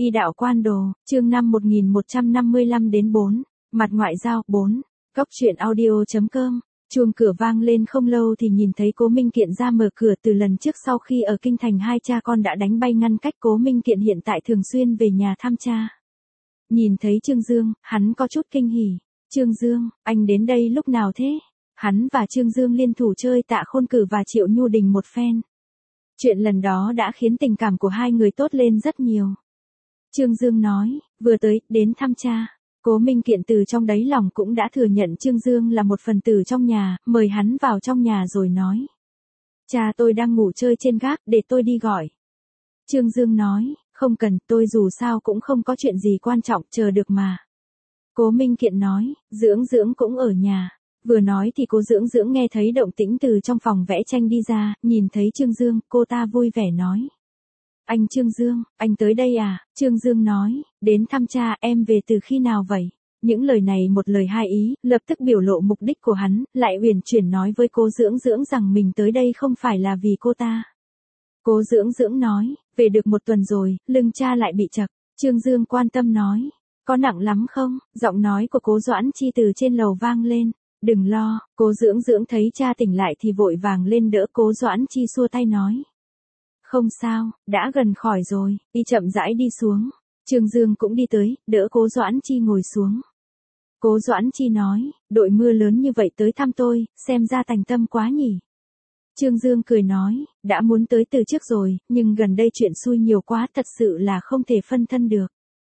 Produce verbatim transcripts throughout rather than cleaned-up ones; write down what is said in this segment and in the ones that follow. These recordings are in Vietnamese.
Y đạo quan đồ, chương năm một nghìn một trăm năm mươi lăm đến bốn, mặt ngoại giao, bốn, góc truyện audio.com, chuông cửa vang lên không lâu thì nhìn thấy Cố Minh Kiện ra mở cửa. Từ lần trước sau khi ở Kinh Thành hai cha con đã đánh bay ngăn cách, Cố Minh Kiện hiện tại thường xuyên về nhà thăm cha. Nhìn thấy Trương Dương, hắn có chút kinh hỉ. Trương Dương, anh đến đây lúc nào thế? Hắn và Trương Dương liên thủ chơi Tạ Khôn Cử và Triệu Nhu Đình một phen. Chuyện lần đó đã khiến tình cảm của hai người tốt lên rất nhiều. Trương Dương nói, vừa tới, đến thăm cha. Cố Minh Kiện từ trong đáy lòng cũng đã thừa nhận Trương Dương là một phần tử trong nhà, mời hắn vào trong nhà rồi nói. Cha tôi đang ngủ chơi trên gác, để tôi đi gọi. Trương Dương nói, không cần, tôi dù sao cũng không có chuyện gì quan trọng, chờ được mà. Cố Minh Kiện nói, Dưỡng Dưỡng cũng ở nhà. Vừa nói thì cô Dưỡng Dưỡng nghe thấy động tĩnh từ trong phòng vẽ tranh đi ra, nhìn thấy Trương Dương, cô ta vui vẻ nói. Anh Trương Dương, anh tới đây à? Trương Dương nói, đến thăm cha, em về từ khi nào vậy? Những lời này một lời hai ý, lập tức biểu lộ mục đích của hắn, lại uyển chuyển nói với cô Dưỡng Dưỡng rằng mình tới đây không phải là vì cô ta. Cô Dưỡng Dưỡng nói, về được một tuần rồi, lưng cha lại bị chật. Trương Dương quan tâm nói, có nặng lắm không? Giọng nói của Cố Doãn Chi từ trên lầu vang lên. Đừng lo, Cố Dưỡng Dưỡng thấy cha tỉnh lại thì vội vàng lên đỡ. Cố Doãn Chi xua tay nói. Không sao, đã gần khỏi rồi, y chậm rãi đi xuống. Trương Dương cũng đi tới, đỡ Cố Doãn Chi ngồi xuống. Cố Doãn Chi nói, đội mưa lớn như vậy tới thăm tôi, xem ra thành tâm quá nhỉ. Trương Dương cười nói, đã muốn tới từ trước rồi, nhưng gần đây chuyện xui nhiều quá, thật sự là không thể phân thân được.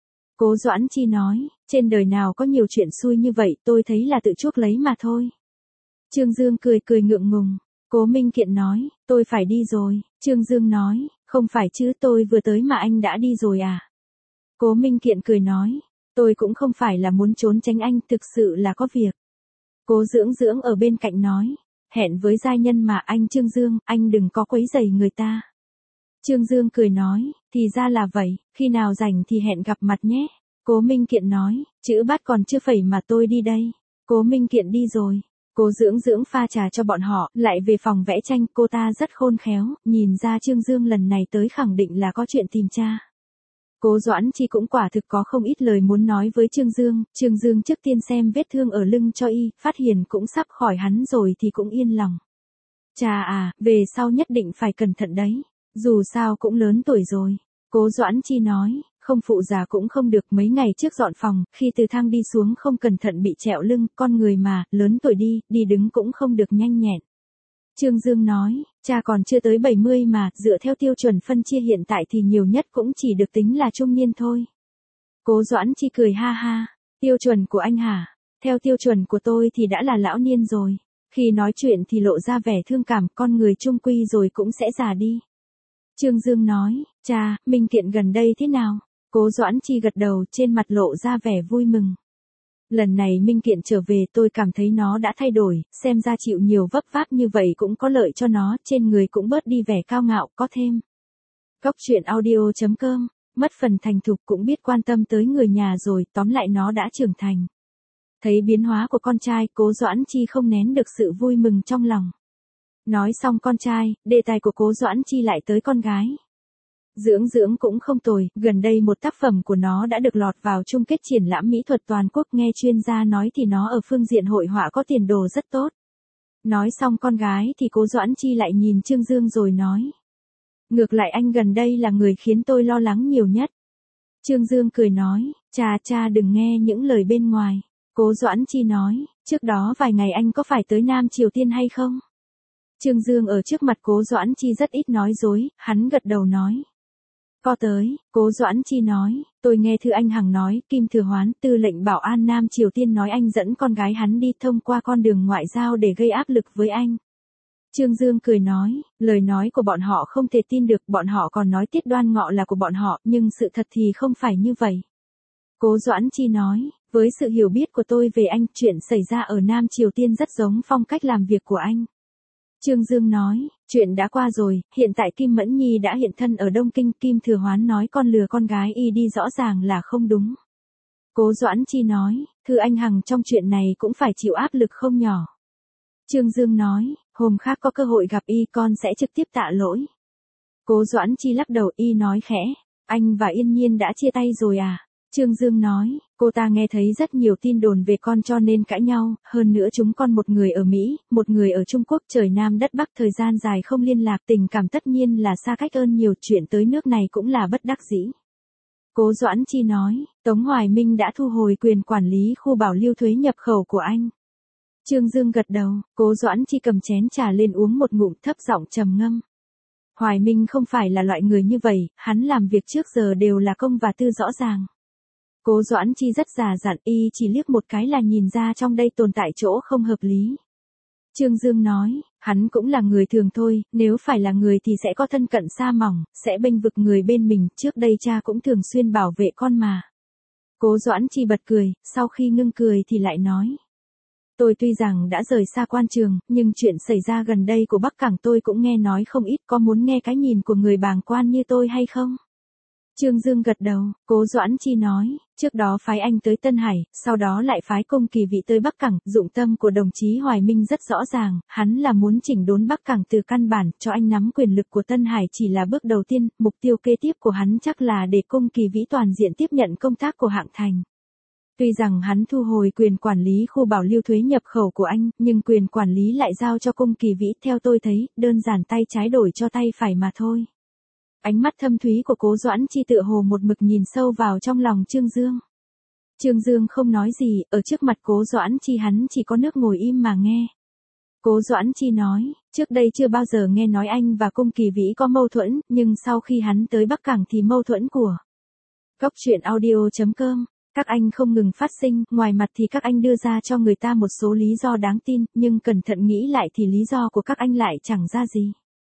Cố Doãn Chi nói, trên đời nào có nhiều chuyện xui như vậy, tôi thấy là tự chuốc lấy mà thôi. Trương Dương cười cười ngượng ngùng. Cố Minh Kiện nói, tôi phải đi rồi. Trương Dương nói, không phải chứ, tôi vừa tới mà anh đã đi rồi à? Cố Minh Kiện cười nói, tôi cũng không phải là muốn trốn tránh anh, thực sự là có việc. Cố Dưỡng Dưỡng ở bên cạnh nói, hẹn với giai nhân mà anh Trương Dương, anh đừng có quấy rầy người ta. Trương Dương cười nói, thì ra là vậy, khi nào rảnh thì hẹn gặp mặt nhé. Cố Minh Kiện nói, chữ bát còn chưa phẩy mà tôi đi đây. Cố Minh Kiện đi rồi. Cố Dưỡng Dưỡng pha trà cho bọn họ, lại về phòng vẽ tranh. Cô ta rất khôn khéo, nhìn ra Trương Dương lần này tới khẳng định là có chuyện tìm cha. Cố Doãn Chi cũng quả thực có không ít lời muốn nói với Trương Dương. Trương Dương trước tiên xem vết thương ở lưng cho y, phát hiện cũng sắp khỏi hắn rồi thì cũng yên lòng. Cha à, về sau nhất định phải cẩn thận đấy, dù sao cũng lớn tuổi rồi. Cố Doãn Chi nói, không phụ già cũng không được. Mấy ngày trước dọn phòng, khi từ thang đi xuống không cẩn thận bị trẹo lưng, con người mà, lớn tuổi đi, đi đứng cũng không được nhanh nhẹn. Trương Dương nói, cha còn chưa tới bảy mươi mà, dựa theo tiêu chuẩn phân chia hiện tại thì nhiều nhất cũng chỉ được tính là trung niên thôi. Cố Doãn Chi cười ha ha, tiêu chuẩn của anh hả? Theo tiêu chuẩn của tôi thì đã là lão niên rồi. Khi nói chuyện thì lộ ra vẻ thương cảm, con người chung quy rồi cũng sẽ già đi. Trương Dương nói, cha, Minh Kiện gần đây thế nào? Cố Doãn Chi gật đầu, trên mặt lộ ra vẻ vui mừng. Lần này Minh Kiện trở về tôi cảm thấy nó đã thay đổi, xem ra chịu nhiều vấp váp như vậy cũng có lợi cho nó, trên người cũng bớt đi vẻ cao ngạo, có thêm. Góc truyện audio.com, mất phần thành thục cũng biết quan tâm tới người nhà rồi, tóm lại nó đã trưởng thành. Thấy biến hóa của con trai, Cố Doãn Chi không nén được sự vui mừng trong lòng. Nói xong con trai, đề tài của Cố Doãn Chi lại tới con gái. Dưỡng Dưỡng cũng không tồi, gần đây một tác phẩm của nó đã được lọt vào chung kết triển lãm mỹ thuật toàn quốc, nghe chuyên gia nói thì nó ở phương diện hội họa có tiền đồ rất tốt. Nói xong con gái thì Cố Doãn Chi lại nhìn Trương Dương rồi nói. Ngược lại anh gần đây là người khiến tôi lo lắng nhiều nhất. Trương Dương cười nói, cha cha đừng nghe những lời bên ngoài. Cố Doãn Chi nói, trước đó vài ngày anh có phải tới Nam Triều Tiên hay không? Trương Dương ở trước mặt Cố Doãn Chi rất ít nói dối, hắn gật đầu nói. Có tới. Cố Doãn Chi nói, tôi nghe Thư Anh Hằng nói, Kim Thừa Hoán, tư lệnh bảo an Nam Triều Tiên nói anh dẫn con gái hắn đi thông qua con đường ngoại giao để gây áp lực với anh. Trương Dương cười nói, lời nói của bọn họ không thể tin được, bọn họ còn nói Tiết Đoan Ngọ là của bọn họ, nhưng sự thật thì không phải như vậy. Cố Doãn Chi nói, với sự hiểu biết của tôi về anh, chuyện xảy ra ở Nam Triều Tiên rất giống phong cách làm việc của anh. Trương Dương nói, chuyện đã qua rồi, hiện tại Kim Mẫn Nhi đã hiện thân ở Đông Kinh, Kim Thừa Hoán nói con lừa con gái y đi rõ ràng là không đúng. Cố Doãn Chi nói, Thư Anh Hằng trong chuyện này cũng phải chịu áp lực không nhỏ. Trương Dương nói, hôm khác có cơ hội gặp y con sẽ trực tiếp tạ lỗi. Cố Doãn Chi lắc đầu, y nói khẽ, Anh và Yên Nhiên đã chia tay rồi à? Trương Dương nói, cô ta nghe thấy rất nhiều tin đồn về con cho nên cãi nhau, hơn nữa chúng con một người ở Mỹ, một người ở Trung Quốc, trời Nam đất Bắc, thời gian dài không liên lạc, tình cảm tất nhiên là xa cách hơn nhiều, chuyện tới nước này cũng là bất đắc dĩ. Cố Doãn Chi nói, Tống Hoài Minh đã thu hồi quyền quản lý khu bảo lưu thuế nhập khẩu của anh. Trương Dương gật đầu, Cố Doãn Chi cầm chén trà lên uống một ngụm, thấp giọng trầm ngâm. Hoài Minh không phải là loại người như vậy, hắn làm việc trước giờ đều là công và tư rõ ràng. Cố Doãn Chi rất già dặn, y chỉ liếc một cái là nhìn ra trong đây tồn tại chỗ không hợp lý. Trương Dương nói, hắn cũng là người thường thôi, nếu phải là người thì sẽ có thân cận xa mỏng, sẽ bênh vực người bên mình, trước đây cha cũng thường xuyên bảo vệ con mà. Cố Doãn Chi bật cười, sau khi ngưng cười thì lại nói. Tôi tuy rằng đã rời xa quan trường, nhưng chuyện xảy ra gần đây của Bắc Cảng tôi cũng nghe nói không ít, có muốn nghe cái nhìn của người bàng quan như tôi hay không? Trương Dương gật đầu, Cố Doãn Chi nói, trước đó phái anh tới Tân Hải, sau đó lại phái Cung Kỳ Vĩ tới Bắc Cảng, dụng tâm của đồng chí Hoài Minh rất rõ ràng, hắn là muốn chỉnh đốn Bắc Cảng từ căn bản, cho anh nắm quyền lực của Tân Hải chỉ là bước đầu tiên, mục tiêu kế tiếp của hắn chắc là để Cung Kỳ Vĩ toàn diện tiếp nhận công tác của Hạng Thành. Tuy rằng hắn thu hồi quyền quản lý khu bảo lưu thuế nhập khẩu của anh, nhưng quyền quản lý lại giao cho Cung Kỳ Vĩ, theo tôi thấy, đơn giản tay trái đổi cho tay phải mà thôi. Ánh mắt thâm thúy của Cố Doãn Chi tựa hồ một mực nhìn sâu vào trong lòng Trương Dương. Trương Dương không nói gì, ở trước mặt Cố Doãn Chi hắn chỉ có nước ngồi im mà nghe. Cố Doãn Chi nói, trước đây chưa bao giờ nghe nói anh và Cung Kỳ Vĩ có mâu thuẫn, nhưng sau khi hắn tới Bắc Cảng thì mâu thuẫn của Góc truyện audio chấm com. Các anh không ngừng phát sinh, ngoài mặt thì các anh đưa ra cho người ta một số lý do đáng tin, nhưng cẩn thận nghĩ lại thì lý do của các anh lại chẳng ra gì.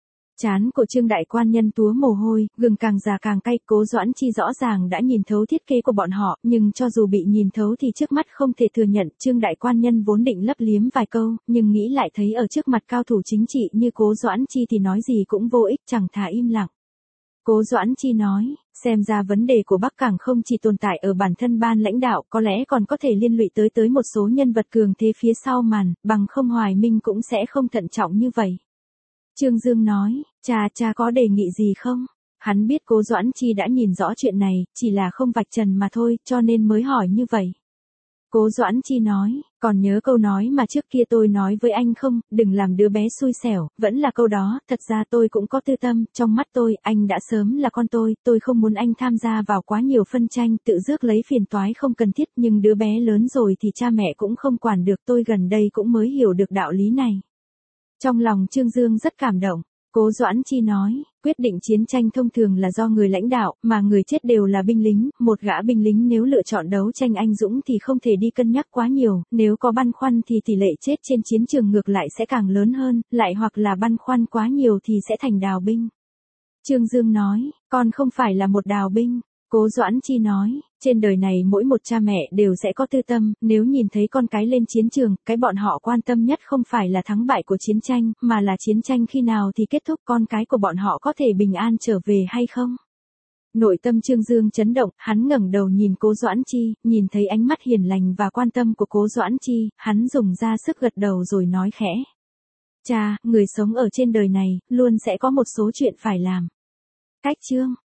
Trán của Trương đại quan nhân túa mồ hôi, gừng càng già càng cay, Cố Doãn Chi rõ ràng đã nhìn thấu thiết kế của bọn họ, nhưng cho dù bị nhìn thấu thì trước mắt không thể thừa nhận, Trương đại quan nhân vốn định lấp liếm vài câu, nhưng nghĩ lại thấy ở trước mặt cao thủ chính trị như Cố Doãn Chi thì nói gì cũng vô ích, chẳng thà im lặng. Cố Doãn Chi nói, xem ra vấn đề của Bắc Cảng không chỉ tồn tại ở bản thân ban lãnh đạo, có lẽ còn có thể liên lụy tới tới một số nhân vật cường thế phía sau màn, bằng không Hoài Minh cũng sẽ không thận trọng như vậy. Trương Dương nói, cha cha có đề nghị gì không? Hắn biết Cố Doãn Chi đã nhìn rõ chuyện này, chỉ là không vạch trần mà thôi, cho nên mới hỏi như vậy. Cố Doãn Chi nói, còn nhớ câu nói mà trước kia tôi nói với anh không, đừng làm đứa bé xui xẻo, vẫn là câu đó, thật ra tôi cũng có tư tâm, trong mắt tôi, anh đã sớm là con tôi, tôi không muốn anh tham gia vào quá nhiều phân tranh, tự rước lấy phiền toái không cần thiết, nhưng đứa bé lớn rồi thì cha mẹ cũng không quản được, tôi gần đây cũng mới hiểu được đạo lý này. Trong lòng Trương Dương rất cảm động. Cố Doãn Chi nói, quyết định chiến tranh thông thường là do người lãnh đạo, mà người chết đều là binh lính, một gã binh lính nếu lựa chọn đấu tranh anh dũng thì không thể đi cân nhắc quá nhiều, nếu có băn khoăn thì tỷ lệ chết trên chiến trường ngược lại sẽ càng lớn hơn, lại hoặc là băn khoăn quá nhiều thì sẽ thành đào binh. Trương Dương nói, con không phải là một đào binh. Cố Doãn Chi nói, trên đời này mỗi một cha mẹ đều sẽ có tư tâm, nếu nhìn thấy con cái lên chiến trường, cái bọn họ quan tâm nhất không phải là thắng bại của chiến tranh, mà là chiến tranh khi nào thì kết thúc, con cái của bọn họ có thể bình an trở về hay không. Nội tâm Trương Dương chấn động, hắn ngẩng đầu nhìn Cố Doãn Chi, nhìn thấy ánh mắt hiền lành và quan tâm của Cố Doãn Chi, hắn dùng ra sức gật đầu rồi nói khẽ. Cha, người sống ở trên đời này, luôn sẽ có một số chuyện phải làm. Cách chương